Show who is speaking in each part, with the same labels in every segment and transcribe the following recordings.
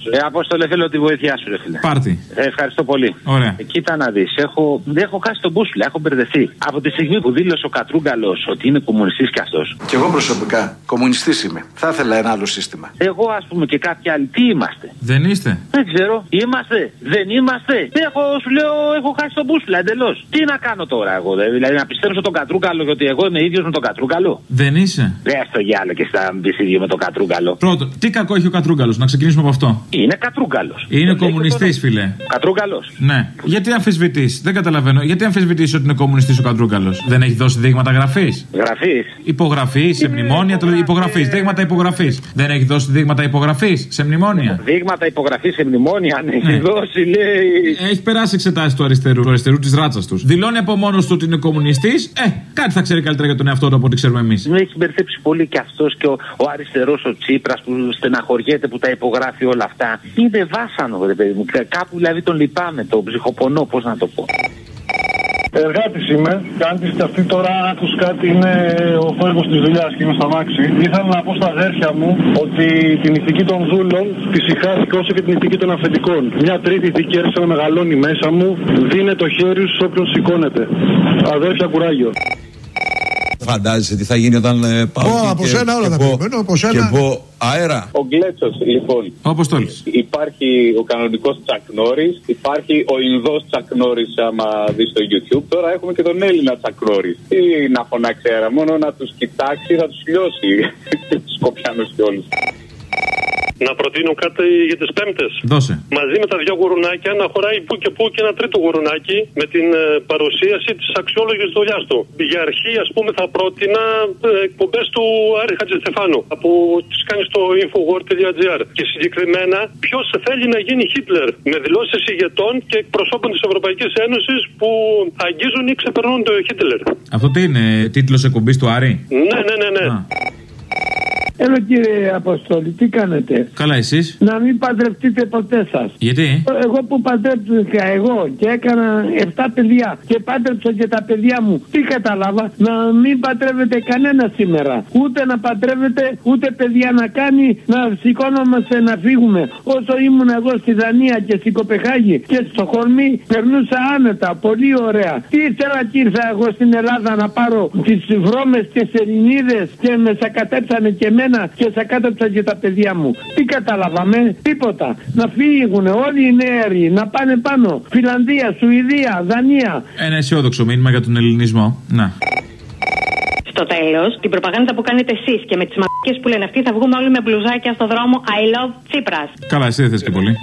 Speaker 1: Απόστολε, θέλω τη βοήθειά σου, ρε φίλε.
Speaker 2: Πάρτι.
Speaker 1: Ευχαριστώ πολύ.
Speaker 2: Ωραία.
Speaker 1: Κοίτα να δεις, έχω χάσει τον μπούσουλα, έχω μπερδευτεί. Από τη στιγμή που δήλωσε ο Κατρούγκαλος ότι είναι κομμουνιστής κι αυτός.
Speaker 3: Κι εγώ προσωπικά κομμουνιστής είμαι. Θα ήθελα ένα άλλο σύστημα.
Speaker 1: Εγώ, ας πούμε, και κάποιοι άλλοι, τι είμαστε?
Speaker 2: Δεν είστε?
Speaker 1: Δεν ξέρω. Είμαστε? Δεν είμαστε? Σου λέω, έχω χάσει τον μπούσουλα εντελώς. Τι να κάνω τώρα εγώ, δηλαδή να πιστέψω τον Κατρούγκαλο γιατί εγώ είμαι ίδιος με τον Κατρούγκαλο?
Speaker 2: Δεν είσαι?
Speaker 1: Δεν στο γυάλο και στα μπεις ίδιο με τον Κατρούγκαλο.
Speaker 2: Πρώτον, τι κακό έχει ο Κατρούγκαλος, να ξεκινήσουμε από αυτό.
Speaker 1: Είναι Κατρούγκαλος.
Speaker 2: Είναι κομμουνιστής, φίλε.
Speaker 1: Κατρούγκαλος.
Speaker 2: Ναι. Γιατί αμφισβητείς? Δεν καταλαβαίνω. Γιατί αμφισβητείς ότι είναι κομμουνιστής ο Κατρούγκαλος? Δεν έχει δώσει δείγματα γραφής?
Speaker 1: Γραφής.
Speaker 2: Υπογραφής σε μνημόνια. Υπογραφής. Δείγματα υπογραφής. Δεν έχει δώσει δείγματα υπογραφής σε μνημόνια.
Speaker 1: Δείγματα υπογραφής σε μνημόνια, αν έχει δώσει, λέει.
Speaker 2: Έχει περάσει εξετάσεις του αριστερού της ράτσας τους. Δηλώνει από μόνος του ότι είναι κομμουνιστής. Κάτι θα ξέρει καλύτερα για τον εαυτό του από ό,τι ξέρουμε εμείς.
Speaker 1: Με έχει μπερδέψει πολύ και αυτός και ο αριστερός ο Τσίπρας που στεναχωριέται που τα υπογράφει όλα αυτά. Είναι βάσανο, ρε παιδί μου. Κάπου δηλαδή τον λυπάμαι, τον ψυχοπονώ, πώς να το πω.
Speaker 4: Εργάτης είμαι. Κάντε αυτή τώρα, άκουσα κάτι, είναι ο φόβος της δουλειάς και είμαι στα μάξι. Ήθελα να πω στα αδέρφια μου ότι την ηθική των δούλων τη συγχάθηκα όσο και την ηθική των αφεντικών. Μια τρίτη ηθική έρχεται να μεγαλώνει μέσα μου. Δίνε το χέρι σου όποιον σηκώνεται. Αδέρφια, κουράγιο.
Speaker 5: Φαντάζεσαι τι θα γίνει όταν πάω
Speaker 6: από σένα όλα τα περιμένω, από σένα.
Speaker 5: Και πω αέρα.
Speaker 7: Ο Γκλέτσος, λοιπόν.
Speaker 2: Όπως τόλεις.
Speaker 7: Υπάρχει ο κανονικός Τσακ Νόρις, υπάρχει ο Ινδός Τσακ Νόρις, άμα δεις στο YouTube. Τώρα έχουμε και τον Έλληνα Τσακ Νόρις. Τι να φωνάξει αέρα, μόνο να τους κοιτάξει, θα τους λιώσει. Τους Σκοπιάνους και όλους.
Speaker 8: Να προτείνω κάτι για τις Πέμπτες.
Speaker 2: Δώσε.
Speaker 8: Μαζί με τα δυο γουρουνάκια να χωράει που και που και ένα τρίτο γουρουνάκι με την παρουσίαση της αξιόλογης δουλειάς του. Για αρχή, ας πούμε, θα πρότεινα εκπομπές του Άρη Χατζηστεφάνου που τις κάνει στο infowar.gr. Και συγκεκριμένα, ποιος θέλει να γίνει Χίτλερ, με δηλώσεις ηγετών και εκπροσώπων της Ευρωπαϊκής Ένωσης που αγγίζουν ή ξεπερνούν το Χίτλερ.
Speaker 2: Αυτό τι είναι, τίτλος εκπομπής του Άρη?
Speaker 8: Ναι.
Speaker 9: Έλα κύριε Αποστόλη, τι κάνετε?
Speaker 2: Καλά, εσείς?
Speaker 9: Να μην παντρευτείτε ποτέ σας.
Speaker 2: Γιατί?
Speaker 9: Εγώ που παντρεύτηκα εγώ και έκανα 7 παιδιά και πάντρεψα και τα παιδιά μου, τι κατάλαβα? Να μην παντρεύετε κανένα σήμερα. Ούτε να παντρεύετε, ούτε παιδιά να κάνει, να σηκώνομαστε να φύγουμε. Όσο ήμουν εγώ στη Δανία και στην Κοπεχάγη και στο Χορμί, περνούσα άνετα, πολύ ωραία. Τι ήθελα και ήρθα εγώ στην Ελλάδα να πάρω τις βρώμες και σερινίδες και με σακατέψανε και εμένα και σακάτεψα και τα παιδιά μου. Τι καταλάβαμε? Τίποτα. Να φύγουν όλοι οι νέοι, να πάνε πάνω. Φιλανδία, Σουηδία, Δανία.
Speaker 2: Ένα αισιόδοξο μήνυμα για τον ελληνισμό. Να.
Speaker 10: Στο τέλος, την προπαγάνδα που κάνετε εσείς και με τις μαλακίες που λένε αυτοί, θα βγούμε όλοι με μπλουζάκια στο δρόμο I love Τσίπρας.
Speaker 2: Καλά, εσύ δεν θες και πολύ.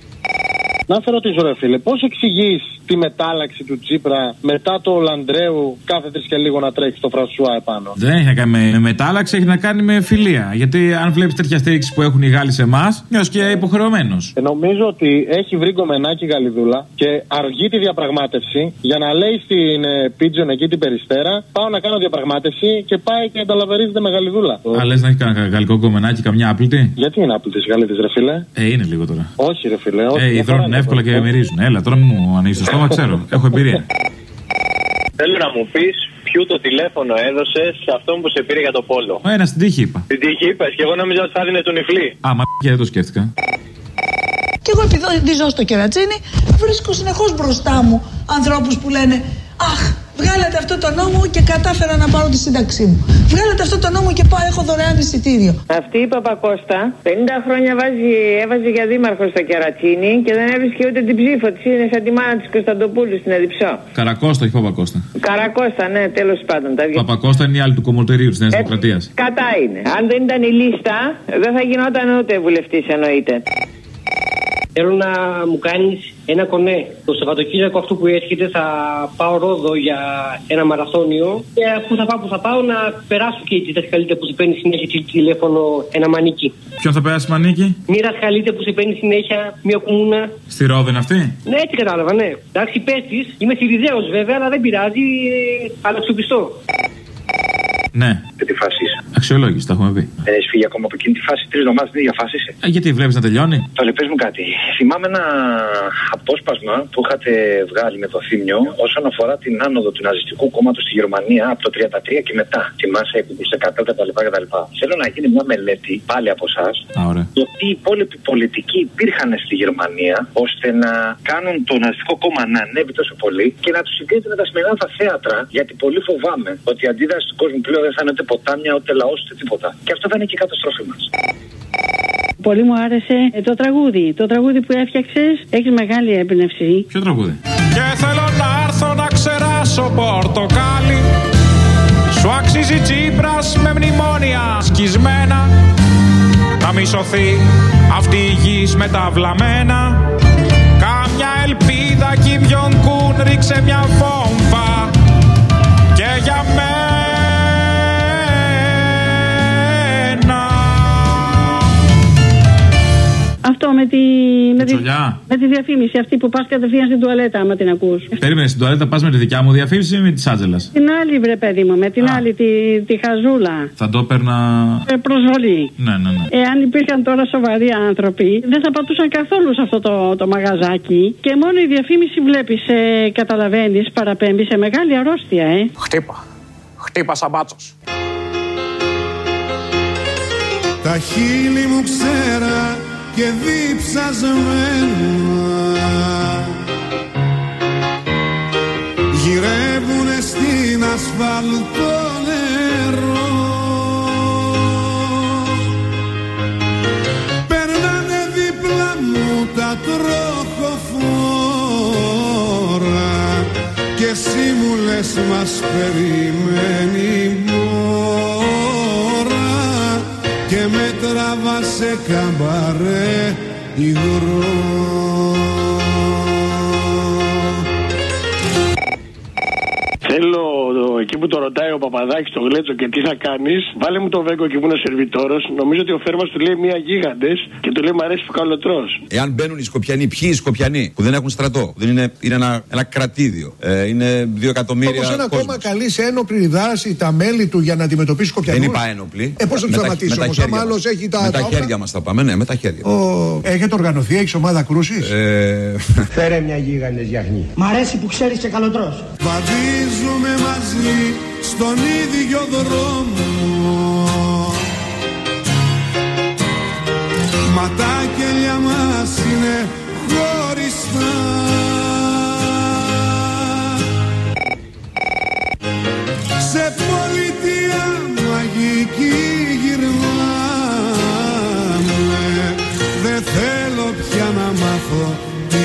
Speaker 4: Να σε ρωτήσω, ρε φίλε, πώς εξηγείς τη μετάλλαξη του Τσίπρα μετά το Λανδρέου κάθε 3 και λίγο να τρέχει στο Φρανσουά επάνω?
Speaker 2: Δεν έχει να κάνει με μετάλλαξη, έχει να κάνει με φιλία. Γιατί αν βλέπεις τέτοια στήριξη που έχουν οι Γάλλοι σε εμάς, νιώσεις και υποχρεωμένος.
Speaker 4: Νομίζω ότι έχει βρει κομμενάκι η Γαλλιδούλα και αργεί τη διαπραγμάτευση για να λέει στην Πίτζον εκεί την Περιστέρα: πάω να κάνω διαπραγμάτευση και πάει και ανταλαβερίζεται με Γαλλιδούλα.
Speaker 2: Α, λες να έχει κανένα γαλλικό κομμενάκι, καμιά άπλητη?
Speaker 4: Γιατί είναι άπλητη οι Γαλλίδες, ρε φίλε?
Speaker 2: Είναι λίγο τώρα.
Speaker 4: Όχι, ρε φίλε.
Speaker 2: Υδρώνουν εύκολα και μυρίζουν. Έλα, τώρα μου ανοίγει το στόμα, ξέρω. Έχω εμπειρία.
Speaker 7: Θέλω να μου πεις ποιο το τηλέφωνο έδωσες σε αυτόν που σε πήρε για το πόλο.
Speaker 2: Ένα στην τύχη είπα.
Speaker 7: Στην τύχη είπες και εγώ νόμιζα ότι θα δίνε τον Ιφλή.
Speaker 2: Και δεν το σκέφτηκα.
Speaker 11: Και εγώ επειδή ζω στο Κερατσίνι, βρίσκω συνεχώς μπροστά μου ανθρώπους που λένε αχ, βγάλατε αυτό το νόμο και κατάφερα να πάρω τη σύνταξή μου. Βγάλατε αυτό το νόμο και πάω, έχω δωρεάν εισιτήριο.
Speaker 12: Αυτή η Παπακώστα 50 χρόνια έβαζε για δήμαρχο στο Κερατσίνι και δεν έβρισκε ούτε την ψήφο της. Είναι σαν τη μάνα της Κωνσταντοπούλου στην Εδιψό.
Speaker 2: Καρακώστα, όχι Παπακώστα.
Speaker 12: Καρακώστα, ναι, τέλος πάντων.
Speaker 2: Παπακώστα είναι η άλλη του κομμοτερίου της Νέας Δημοκρατίας.
Speaker 12: Κατά είναι. Αν δεν ήταν η λίστα, δεν θα γινόταν ούτε βουλευτής, εννοείται.
Speaker 13: Θέλω να μου κάνεις ένα κονέ. Το Σαββατοκύριακο αυτό που έρχεται θα πάω Ρόδο για ένα μαραθώνιο. Και αφού θα πάω να περάσω και τη δασκαλίτια που σε παίρνει συνέχεια τηλέφωνο ένα μανίκι.
Speaker 2: Ποιον θα περάσει μανίκι?
Speaker 13: Μία δασκαλίτια που σε παίρνει συνέχεια, μία κομμούνα.
Speaker 2: Στη Ρόδο είναι αυτή?
Speaker 13: Ναι, έτσι κατάλαβα, ναι. Εντάξει, πες της, είμαι Σιριζέος βέβαια, αλλά δεν πειράζει, αλλά αξιοπιστώ.
Speaker 2: Ναι.
Speaker 14: με τη φάση είσαι.
Speaker 2: Αξιολόγηση, τα έχουμε πει.
Speaker 14: Δεν έχει φύγει ακόμα από εκείνη τη φάση, 3 εβδομάδες την ίδια φάση είσαι.
Speaker 2: Γιατί βλέπεις να τελειώνει.
Speaker 14: Τώρα πες μου κάτι. Θυμάμαι ένα απόσπασμα που είχατε βγάλει με το Θήμιο όσον αφορά την άνοδο του ναζιστικού κόμματος στη Γερμανία από το 1933 και μετά. Θυμάσαι τους 100 κτλ. Θέλω να γίνει μια μελέτη πάλι από εσάς. Το τι υπόλοιποι πολιτικοί υπήρχαν στη Γερμανία ώστε να κάνουν το ναζιστικό κόμμα να ανέβει τόσο πολύ και να του συγκρίνεται με τα σημερινά τα θέατρα. Γιατί πολύ φοβάμαι ότι η αντίδραση του κόσμου πλέον δεν θα είναι ούτε ποτάμια, ούτε λαός, ούτε τίποτα. Και αυτό θα είναι και η καταστροφή μας.
Speaker 15: Πολύ μου άρεσε το τραγούδι. Το τραγούδι που έφτιαξες έχει μεγάλη έμπνευση.
Speaker 2: Ποιο τραγούδι?
Speaker 16: Και θέλω να έρθω να ξεράσω πορτοκάλι. Σου αξίζει Τσίπρας με μνημόνια σκισμένα. Να μη σωθεί αυτή η γης με τα βλαμμένα. Κάμια ελπίδα κι ποιον κουν ρίξε μια βόμβα. Και για μένα.
Speaker 15: Αυτό με τη διαφήμιση αυτή που πας κατευθείαν στην τουαλέτα, άμα την ακούς.
Speaker 2: Περίμενε, στην τουαλέτα πας με τη δικιά μου διαφήμιση ή με τη Άντζελας?
Speaker 15: Την άλλη, βρε παιδί μου, με την άλλη τη χαζούλα.
Speaker 2: Θα το έπαιρνα.
Speaker 15: Προσβολή.
Speaker 2: Ναι.
Speaker 15: Εάν υπήρχαν τώρα σοβαροί άνθρωποι, δεν θα πατούσαν καθόλου σε αυτό το μαγαζάκι. Και μόνο η διαφήμιση βλέπεις, καταλαβαίνεις, παραπέμπει σε μεγάλη αρρώστια,
Speaker 16: Χτύπα σαν μπάτσος.
Speaker 17: Τα χείλη μου ξέρα και διψασμένα γυρεύουνε στην ασφαλτό νερό. Περνάνε δίπλα μου τα τροχοφόρα και εσύ μου λες μας περιμένει και με τραβά σε καμπαρέ υγρό.
Speaker 4: Θέλω εκεί που το ρωτάει ο Παπαδάκης το Γλέτσο και τι θα κάνεις, βάλε μου το Βέγκο εκεί που είναι ο σερβιτόρος. Νομίζω ότι ο Φέρμας του λέει μία γίγαντες και του λέει μ' αρέσει που καλοτρός.
Speaker 5: Εάν μπαίνουν οι Σκοπιανοί, ποιοι οι Σκοπιανοί που δεν έχουν στρατό, δεν είναι ένα κρατήδιο, είναι 2 εκατομμύρια.
Speaker 6: Όπως ένα κόμμα καλεί σε ένοπλη δράση τα μέλη του για να αντιμετωπίσει Σκοπιανούς.
Speaker 5: Δεν είπα ένοπλη.
Speaker 6: Πώς θα του σταματήσει όμως, άμα άλλος έχει τα.
Speaker 5: Με τα χέρια μας τα πάμε, ναι, με τα χέρια.
Speaker 6: Έχετε οργανωθεί, έχεις ομάδα κρούσης?
Speaker 18: Φέρε μια γίγαντες γιαχνή. Μ' αρέσει που ξέρεις και καλοτρός.
Speaker 17: Βαδίζουμε μαζί στον ίδιο δρόμο, μα τα κελιά μας είναι χωριστά. Σε πολιτεία μαγική γυρνάμε, δεν θέλω πια να μάθω τι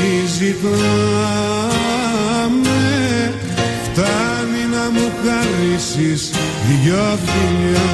Speaker 17: ζητάμε. Φτάνει να μου χαρίσεις 2 φιλιά.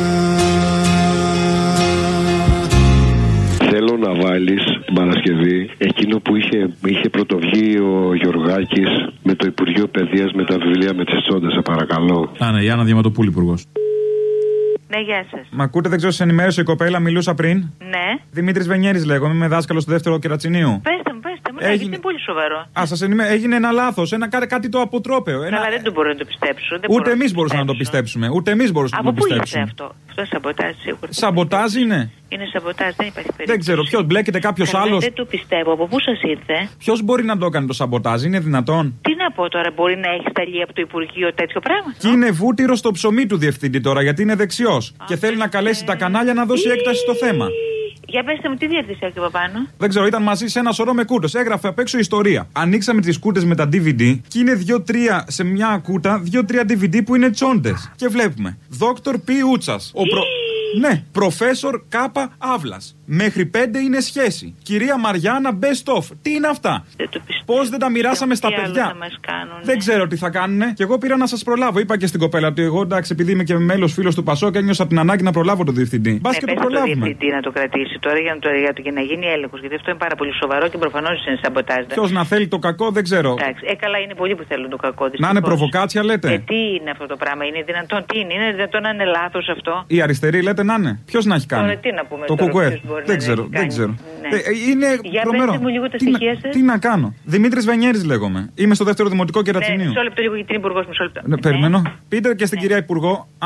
Speaker 19: Θέλω να βάλεις την Παρασκευή εκείνο που είχε πρωτοβγεί ο Γιωργάκης με το Υπουργείο Παιδείας με τα βιβλία με τις τσόντες, σε παρακαλώ.
Speaker 2: Ναι, η Άννα Διαματοπούλη, υπουργός.
Speaker 10: Ναι, γεια σας.
Speaker 2: Μ' ακούτε, δεν ξέρω, σε ενημέρωσε η κοπέλα, μιλούσα πριν.
Speaker 10: Ναι.
Speaker 2: Δημήτρης Βενιέρης λέγομαι, είμαι δάσκαλος στο 2ο Κερατσινίου.
Speaker 10: Πέστε μου, γιατί είναι πολύ σοβαρό.
Speaker 2: Σας έγινε ένα λάθος, κάτι το αποτρόπαιο.
Speaker 10: Καλά, δεν το μπορώ να το πιστέψω.
Speaker 2: Ούτε εμείς μπορούσαμε να το πιστέψουμε.
Speaker 10: Από πού ήρθε αυτό? Αυτό σαμποτάζ σίγουρα.
Speaker 2: Σαμποτάζ είναι.
Speaker 10: Είναι σαμποτάζ, δεν υπάρχει περίπτωση.
Speaker 2: Δεν ξέρω, ποιος μπλέκεται, κάποιος άλλος.
Speaker 10: Δεν το πιστεύω. Από πού σας ήρθε?
Speaker 2: Ποιος μπορεί να το κάνει το σαμποτάζ, είναι δυνατόν?
Speaker 10: Τι να πω τώρα, μπορεί να έχει σταλεί από το Υπουργείο τέτοιο πράγμα?
Speaker 2: Και είναι βούτυρο στο ψωμί του διευθυντή τώρα, γιατί είναι δεξιός. Και θέλει να καλέσει τα κανάλια να δώσει έκταση στο θέμα.
Speaker 10: Για πέστε μου, τι διεύθυνση έχει από πάνω?
Speaker 2: Δεν ξέρω, ήταν μαζί σε ένα σωρό με κούτες. Έγραφε απ' έξω ιστορία. Ανοίξαμε τις κούτες με τα DVD και είναι 2-3 σε μια κούτα, 2-3 DVD που είναι τσόντες. Και βλέπουμε Δόκτωρ Π. Ούτσας. Ναι, Προφέσορ Κάπα Αύλας. Μέχρι 5 είναι σχέση. Κυρία Μαριάννα Best of. Τι είναι αυτά? Πώς δεν τα μοιράσαμε στα παιδιά? Δεν ξέρω τι θα κάνουνε. Και εγώ πήρα να σας προλάβω. Είπα και στην κοπέλα ότι εγώ, εντάξει, επειδή είμαι και μέλος φίλος του Πασόκ, ένιωσα την ανάγκη να προλάβω τον διευθυντή. Μπας και το προλάβουμε.
Speaker 10: Το διευθυντή να το κρατήσει τώρα για να γίνει έλεγχος. Γιατί αυτό είναι πάρα πολύ σοβαρό και προφανώς είναι σαμποτάζ.
Speaker 2: Ποιος να θέλει το κακό, δεν ξέρω.
Speaker 10: Εντάξει, καλά, είναι πολλοί που θέλουν το κακό.
Speaker 2: Να είναι προβοκάτσια, λέτε.
Speaker 10: Τι είναι αυτό το πράγμα, είναι δυνατόν? Τι είναι δυνατόν να είναι λάθος αυτό?
Speaker 2: Η αριστερή λέτε να είναι. Ποιος να έχει κάνει?
Speaker 10: Τώρα, τι να πούμε,
Speaker 2: το κουκουέ. Δεν ξέρω. Ναι. Είναι τρομερό.
Speaker 10: Μου λίγο τα στοιχεία σας.
Speaker 2: Τι να κάνω? Δημήτρης Βενιέρης λέγομαι. Είμαι στο 2ο Δημοτικό Κερατσινίου.
Speaker 10: Μισό λεπτό λίγο, γιατί είναι υπουργός, μισό λεπτό.
Speaker 2: Περιμένω. Πείτε και στην κυρία Υπουργό, Άννα,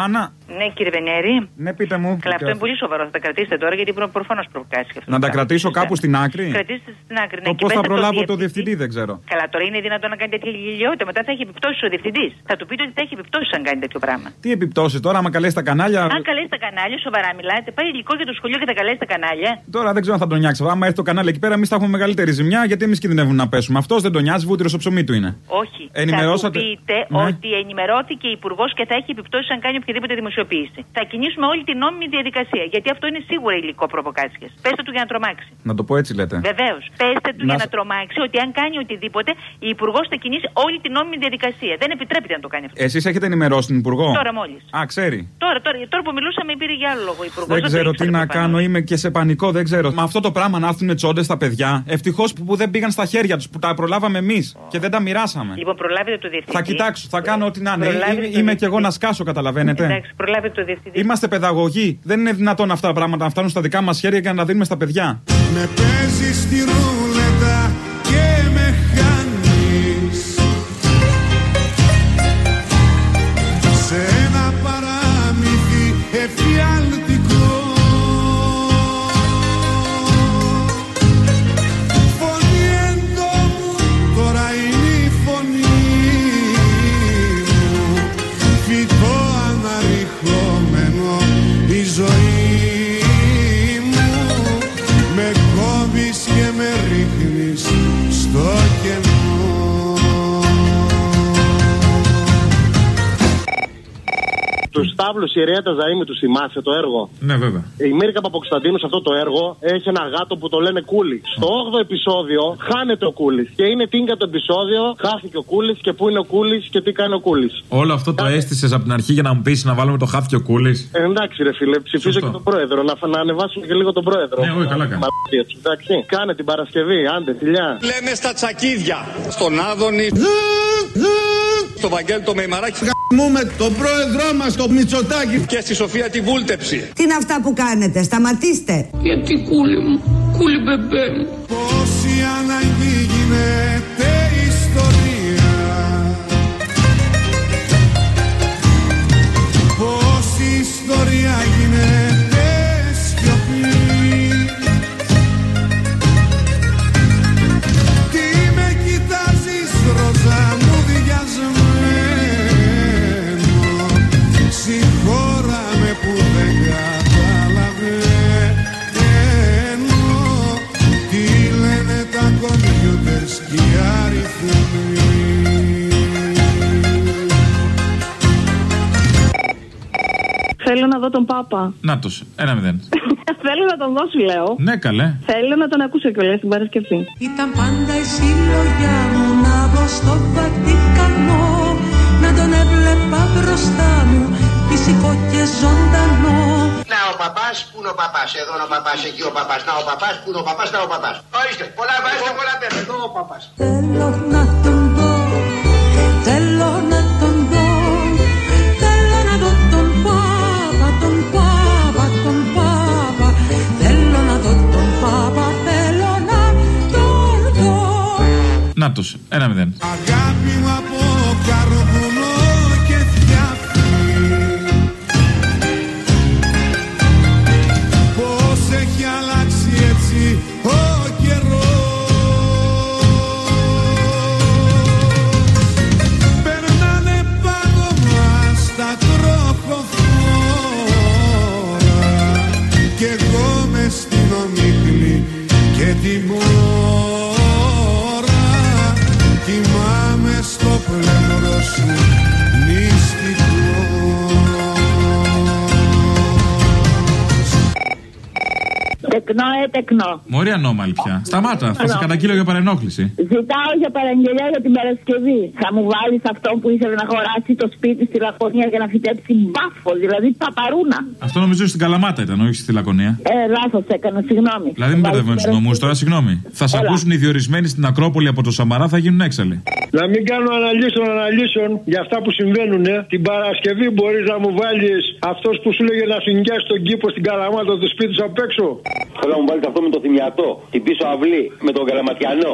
Speaker 20: Ναι, κύριε Βενιέρη.
Speaker 2: Ναι, πείτε μου.
Speaker 20: Καλά, αυτό είναι πολύ σοβαρό. Θα τα κρατήσετε τώρα γιατί προφανώς προβοκάσει.
Speaker 2: Να τα κρατήσω κάπου στην άκρη.
Speaker 20: Κρατήστε στην άκρη.
Speaker 2: Το πώς θα προλάβω το διευθυντή δεν ξέρω.
Speaker 20: Καλά, τώρα είναι δυνατόν να κάνει τέτοια γελιότητα. Μετά θα έχει επιπτώσεις ο διευθυντής. Θα του πείτε ότι θα έχει επιπτώσεις αν κάνει τέτοιο πράγμα.
Speaker 2: Τι επιπτώσεις τώρα, άμα καλέσει τα κανάλια.
Speaker 20: Αν καλέσει τα κανάλια, σοβαρά μιλάτε. Πάει υλικό για το σχολείο και θα καλέσει τα κανάλια.
Speaker 2: Τώρα δεν ξέρω αν θα τον νιάξει. Άμα έρθει το κανάλι εκεί πέρα, εμείς θα έχουμε μεγαλύτερη ζημιά γιατί εμείς κινδυνεύουμε να πέσουμε. Αυτός δεν τον νοιάζει, βούτυρο στο ψωμί του είναι.
Speaker 20: Όχι.
Speaker 2: Ενημερώσατε.
Speaker 20: Θα του πείτε ότι ενημερώθηκε υπουργός και θα έχει επιπτώσεις αν κάνει οποιαδήποτε δημοσιοποίηση. Θα κινήσουμε όλη την νόμιμη διαδικασία. Γιατί αυτό είναι σίγουρα υλικό προβοκάτσιας. Πέστε του για να τρομάξει.
Speaker 2: Να το πω έτσι λέτε.
Speaker 20: Βεβαίως. Πέστε του για να τρομάξει ότι αν κάνει οτιδήποτε, η υπουργός θα κινήσει όλη την νόμιμη διαδικασία. Δεν επιτρέπεται να το κάνει αυτό.
Speaker 2: Εσείς έχετε ενημερώσει την υπουργό.
Speaker 20: Τώρα μόλις.
Speaker 2: Α, ξέρει.
Speaker 20: Τώρα που μιλούσαμε πήρε για άλλο λόγο υπουργός.
Speaker 2: Δεν ξέρω τι να κάνω, είμαι και σε πανικό, δεν ξέρω. Με αυτό το πράγμα να έρθουν τσόντες στα παιδιά, ευτυχώς που δεν πήγαν στα χέρια τους, που τα προλάβαμε εμείς και δεν τα μοιράσαμε.
Speaker 20: Λοιπόν, προλάβετε το διευθυντή.
Speaker 2: Θα κοιτάξω, θα κάνω ό,τι να είναι. Είμαι κι εγώ να σκάσω, καταλαβαίνετε.
Speaker 20: Εντάξει, προλάβετε το διευθυντή.
Speaker 2: Είμαστε παιδαγωγοί. Δεν είναι δυνατόν αυτά τα πράγματα να φτάνουν στα δικά μας χέρια και να τα δίνουμε στα παιδιά.
Speaker 17: Με παίζεις στη ρούλετα και με χάνεις σε ένα παράμυθι εφιαλτικό. Φωνή εντόμου, τώρα είναι η φωνή μου, φυτό αναρριχόμενο η ζωή μου. Με κόβεις και με ρίχνεις στο κενό.
Speaker 4: Του Σταύλου Ιερέατα Ζαΐμι, του θυμάσαι το έργο?
Speaker 2: Ναι, βέβαια.
Speaker 4: Η Μίρικα Παπακοσταντίνου σε αυτό το έργο έχει ένα γάτο που το λένε Κούλη. Στο 8ο επεισόδιο χάνεται ο Κούλης. Και είναι τίνκα το επεισόδιο, χάθηκε ο Κούλης και πού είναι ο Κούλης και τι κάνει ο Κούλης.
Speaker 16: Όλο αυτό το αίσθησες από την αρχή για να μου πεις να βάλουμε το χάθηκε ο Κούλης.
Speaker 4: Εντάξει, ρε φίλε, ψηφίζω και τον πρόεδρο. Να ανεβάσουμε και λίγο τον πρόεδρο.
Speaker 16: Ναι, όχι, καλά κάνει.
Speaker 4: Εντάξει, κάνε την Παρασκευή, άντε, φιλιά.
Speaker 21: Λέμε στα τσακίδια, στον Άδωνη, στο Βαγγέλη το Μεϊμαράκι.
Speaker 6: Γαμούμε τον πρόεδρό μας, το Μητσοτάκη.
Speaker 21: Και στη Σοφία τη Βούλτεψη.
Speaker 22: Τι είναι αυτά που κάνετε, σταματήστε.
Speaker 21: Γιατί Κούλη μου, Κούλη μπεμπέ μου.
Speaker 17: Πόση ανάγκη γίνεται ιστορία, πόση ιστορία γίνεται σιωπή. Τι με κοιτάζεις ροζά μου διασμένο, συγχώραμε που δεν καταλαβαίνω τι λένε τα κομπιούτερς και οι αριθμοί.
Speaker 23: Θέλω να δω τον Πάπα.
Speaker 16: Νάτος, 1-0.
Speaker 23: Θέλω να τον δω, σου λέω.
Speaker 16: Ναι, καλέ.
Speaker 23: Θέλω να τον ακούσω κιόλας την Παρασκευή.
Speaker 24: Ήταν πάντα η συλλογιά μου να βγω στο Βατικανό, να τον έβλεπα μπροστά μου, φυσικό και ζωντανό.
Speaker 25: Να ο παπάς, πού είναι ο παπάς, εδώ είναι ο παπάς, εκεί ο παπάς, να ο παπάς, πού είναι ο παπάς, να ο παπάς. Ορίστε, πολλά βάζετε, πολλά παίρνετε, εδώ ο παπάς.
Speaker 24: Θέλω να τον δω, θέλω να τον δω, θέλω να δω τον Πάπα, τον Πάπα, τον Πάπα. Θέλω να δω τον Πάπα, θέλω να τον δω.
Speaker 16: Νάτος, 1-0.
Speaker 17: Αγάπη μου από καρβουνό και φτιάχνει, πώς έχει αλλάξει έτσι ο καιρός. Περνάνε πάνω μας τα τροχοφόρα κι εγώ μες στην ομίχλη και τη μόρα κοιμάμαι στο πλευρό σου νηστικός.
Speaker 26: Τεκνό, τεκνό.
Speaker 16: Μωρή ανώμαλη πια. Σταμάτα, θα σε καταγγείλω για παρενόχληση.
Speaker 26: Ζητάω για παραγγελιά για την Παρασκευή. Θα μου βάλεις αυτό που ήθελε να χωράσει το σπίτι στη Λακωνία για να φυτέψει μπάφο, δηλαδή παπαρούνα.
Speaker 16: Αυτό νομίζω στην Καλαμάτα ήταν, όχι στη Λακωνία.
Speaker 26: Λάθος έκανα, συγγνώμη.
Speaker 16: Δηλαδή μην μπερδεύουμε του νομού τώρα, συγγνώμη. Θα σε ακούσουν οι διορισμένοι στην Ακρόπολη από το Σαμαρά, θα γίνουν έξαλλοι.
Speaker 4: Να μην κάνω αναλύσεων για αυτά που συμβαίνουν. Την Παρασκευή μπορείς να μου βάλεις αυτός που σου λέγε να σου νοικιάσει τον κήπο στην Καλαμάτα του σπίτι σου απ' έξω.
Speaker 27: Θέλω να μου βάλεις αυτό με το θυμιατό, την πίσω αυλή, με τον Καλαματιανό.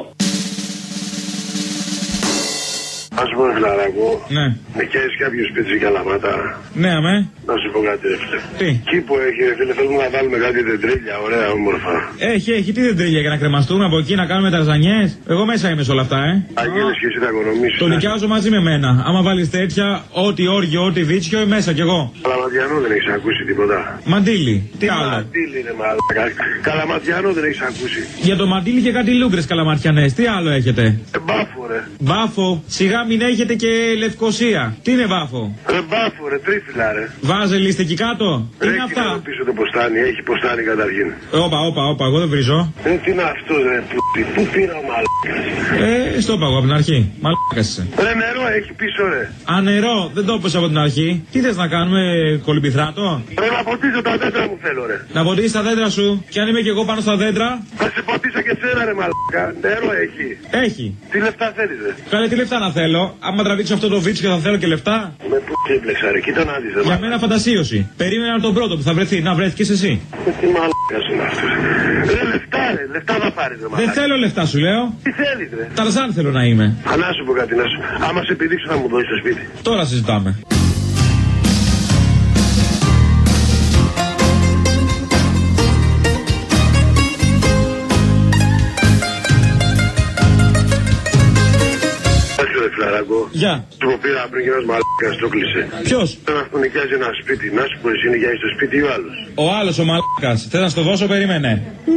Speaker 28: Ας πούμε, φιλαράκο.
Speaker 2: Ναι.
Speaker 28: Με καίεις κάποιο σπίτι στην Καλαμάτα.
Speaker 2: Ναι, αμέ.
Speaker 1: Να σου πω κάτι, ρε φίλε.
Speaker 2: Τι?
Speaker 1: Εκεί που έχει, ρε φίλε, θέλουμε να βάλουμε κάτι δεντρίλια, ωραία, όμορφα.
Speaker 2: Έχει, τι δεντρίλια για να κρεμαστούμε από εκεί, να κάνουμε ταρζανιές. Εγώ μέσα είμαι σε όλα αυτά,
Speaker 1: Αγγέλες και εσύ τα οικονομήσεις.
Speaker 2: Το νοικιάζω μαζί με μένα. Άμα βάλεις τέτοια, ό,τι όργιο, ό,τι βίτσιο, μέσα κι εγώ.
Speaker 1: Καλαματιανό δεν έχεις ακούσει τίποτα.
Speaker 2: Μαντίλι, τι άλλο.
Speaker 1: Μαντίλι είναι μαλάκα. Καλαματιανό δεν έχεις ακούσει.
Speaker 2: Για το μαντίλι και κάτι λούγκρες καλαματιανές, τι άλλο έχετε.
Speaker 1: Μπάφο, ρε.
Speaker 2: Μπάφο, σιγά μην έχετε και Λευκοσία. Τι είναι μπάφο.
Speaker 1: Ρε μπάφο, ρε, τρίφυλλα, ρε.
Speaker 2: Βάζελ είστε εκεί κάτω. Τι είναι αυτά.
Speaker 1: Πίσω το ποστάνι, έχει ποστάνι καταρχήν.
Speaker 2: Όπα, εγώ δεν βρίζω.
Speaker 1: Τι είναι αυτό, ρε, πού πήρα ο μαλάκας.
Speaker 2: Στο είπα εγώ από την αρχή. Μαλάκας είσαι.
Speaker 1: Ρε νερό έχει πίσω, ρε.
Speaker 2: Α, νερό, δεν το είπες από την αρχή. Τι θες να κάνουμε, κολυμπηθράτο.
Speaker 1: Ρε να ποτίσω τα δέντρα μου θέλω, ρε.
Speaker 2: Να ποτίσεις τα δέντρα σου. Και αν είμαι και εγώ πάνω στα δέντρα.
Speaker 1: Θα σε ποτίσω και σένα, ρε μαλάκα. Νερό έχει.
Speaker 2: Έχει.
Speaker 1: Τι λεφτά θέλεις, ρε.
Speaker 2: Κάνε τι λεφτά να θέλω. Άμα τραβήξω αυτό το βίτσιο θα θέλω και λεφτά.
Speaker 1: Με πού έμπλεξα, ρε. Κοίτα να δεις, ρε.
Speaker 2: Για μένα φαντασίωση. Περίμενα τον πρώτο που θα βρεθεί. Να βρέθηκες εσύ.
Speaker 1: Τι μαλάκας είναι αυτός. Ρε λεφτά, ρε. Λεφτά θα πάρεις, ρε μαλάκα.
Speaker 2: Δεν θέλω λεφτά σου λέω.
Speaker 1: Τι θέλεις, ρε.
Speaker 2: Ταρζάν θέλω να είμαι.
Speaker 1: Να σου πω κάτι, να σου. Άμα σε επιδείξω θα μου δώσεις το σπίτι.
Speaker 2: Τώρα συζητάμε.
Speaker 1: Γεια. Του πήρα πριν και ένας μαλάκας το κλείσε.
Speaker 2: Ποιος?
Speaker 1: Θέλω να νοικιάζει ένα σπίτι. Να σου πω εσύ νοικιάζεις το σπίτι ή ο άλλος.
Speaker 2: Ο άλλος ο μαλάκας. Θες να στο δώσω, περίμενε.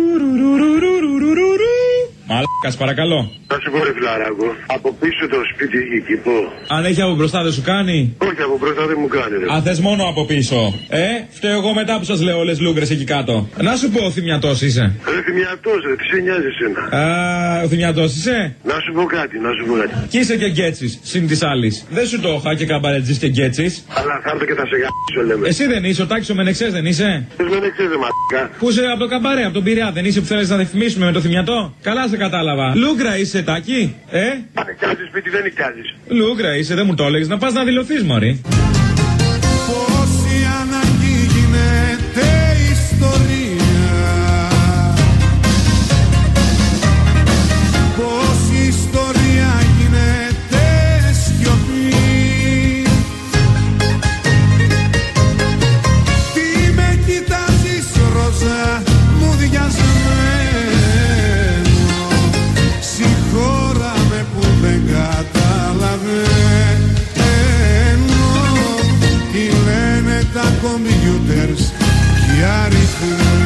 Speaker 2: Μαλάκας, παρακαλώ.
Speaker 1: Να σου πω, ρε φιλαράκο, από πίσω το σπίτι έχει κήπο.
Speaker 2: Αν έχει από μπροστά δεν σου κάνει.
Speaker 1: Όχι, από μπροστά δεν μου κάνει, ρε.
Speaker 2: Αν θες μόνο από πίσω. Φταίω εγώ μετά που σας λέω όλες λούγκρες εκεί κάτω. Να σου πω, ο θυμιατός είσαι.
Speaker 1: Ρε θυμιατός, ρε, τι σε νοιάζει εσένα.
Speaker 2: Ο θυμιατός είσαι.
Speaker 1: Να σου πω κάτι.
Speaker 2: Κι είσαι και γκέτσις, συν της άλλης. Δεν σου το είχα και καμπαρετζής και γκέτσις.
Speaker 1: Αλλά θα έρθω και θα σε γάμψω, λέμε.
Speaker 2: Εσύ δεν είσαι, ο Τάκης ο Μενεξές δεν είσαι.
Speaker 1: Μενεξές, ρε μαλάκα.
Speaker 2: Πού είσαι από το καμπαρέ, από τον Πειραιά, δεν είσαι που θέλεις να διαφημίσουμε με το θυμιατό. Καλά σε κατάλαβα. Λούγκρα είσαι, Τάκη.
Speaker 1: Αν νοικιάζεις σπίτι, δεν νοικιάζεις.
Speaker 2: Λούγκρα είσαι, δεν μου το έλεγες. Να πας να δηλωθείς, μωρή.
Speaker 17: Πόση ανάγκη γίνεται ιστορία. Πόση ιστορία γίνεται σιωπή. Τι με κοιτάζεις ρόζα μου διασμένο. Συγχώραμε που δεν καταλαβαίνω. Τι λένε τα κομπιούτερς και οι αριθμοί.